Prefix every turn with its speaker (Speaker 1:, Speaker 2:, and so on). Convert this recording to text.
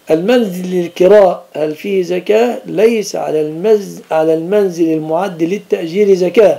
Speaker 1: المنزل للكراء هل فيه زكاة؟ ليس على المنزل المعد للتأجير زكاة،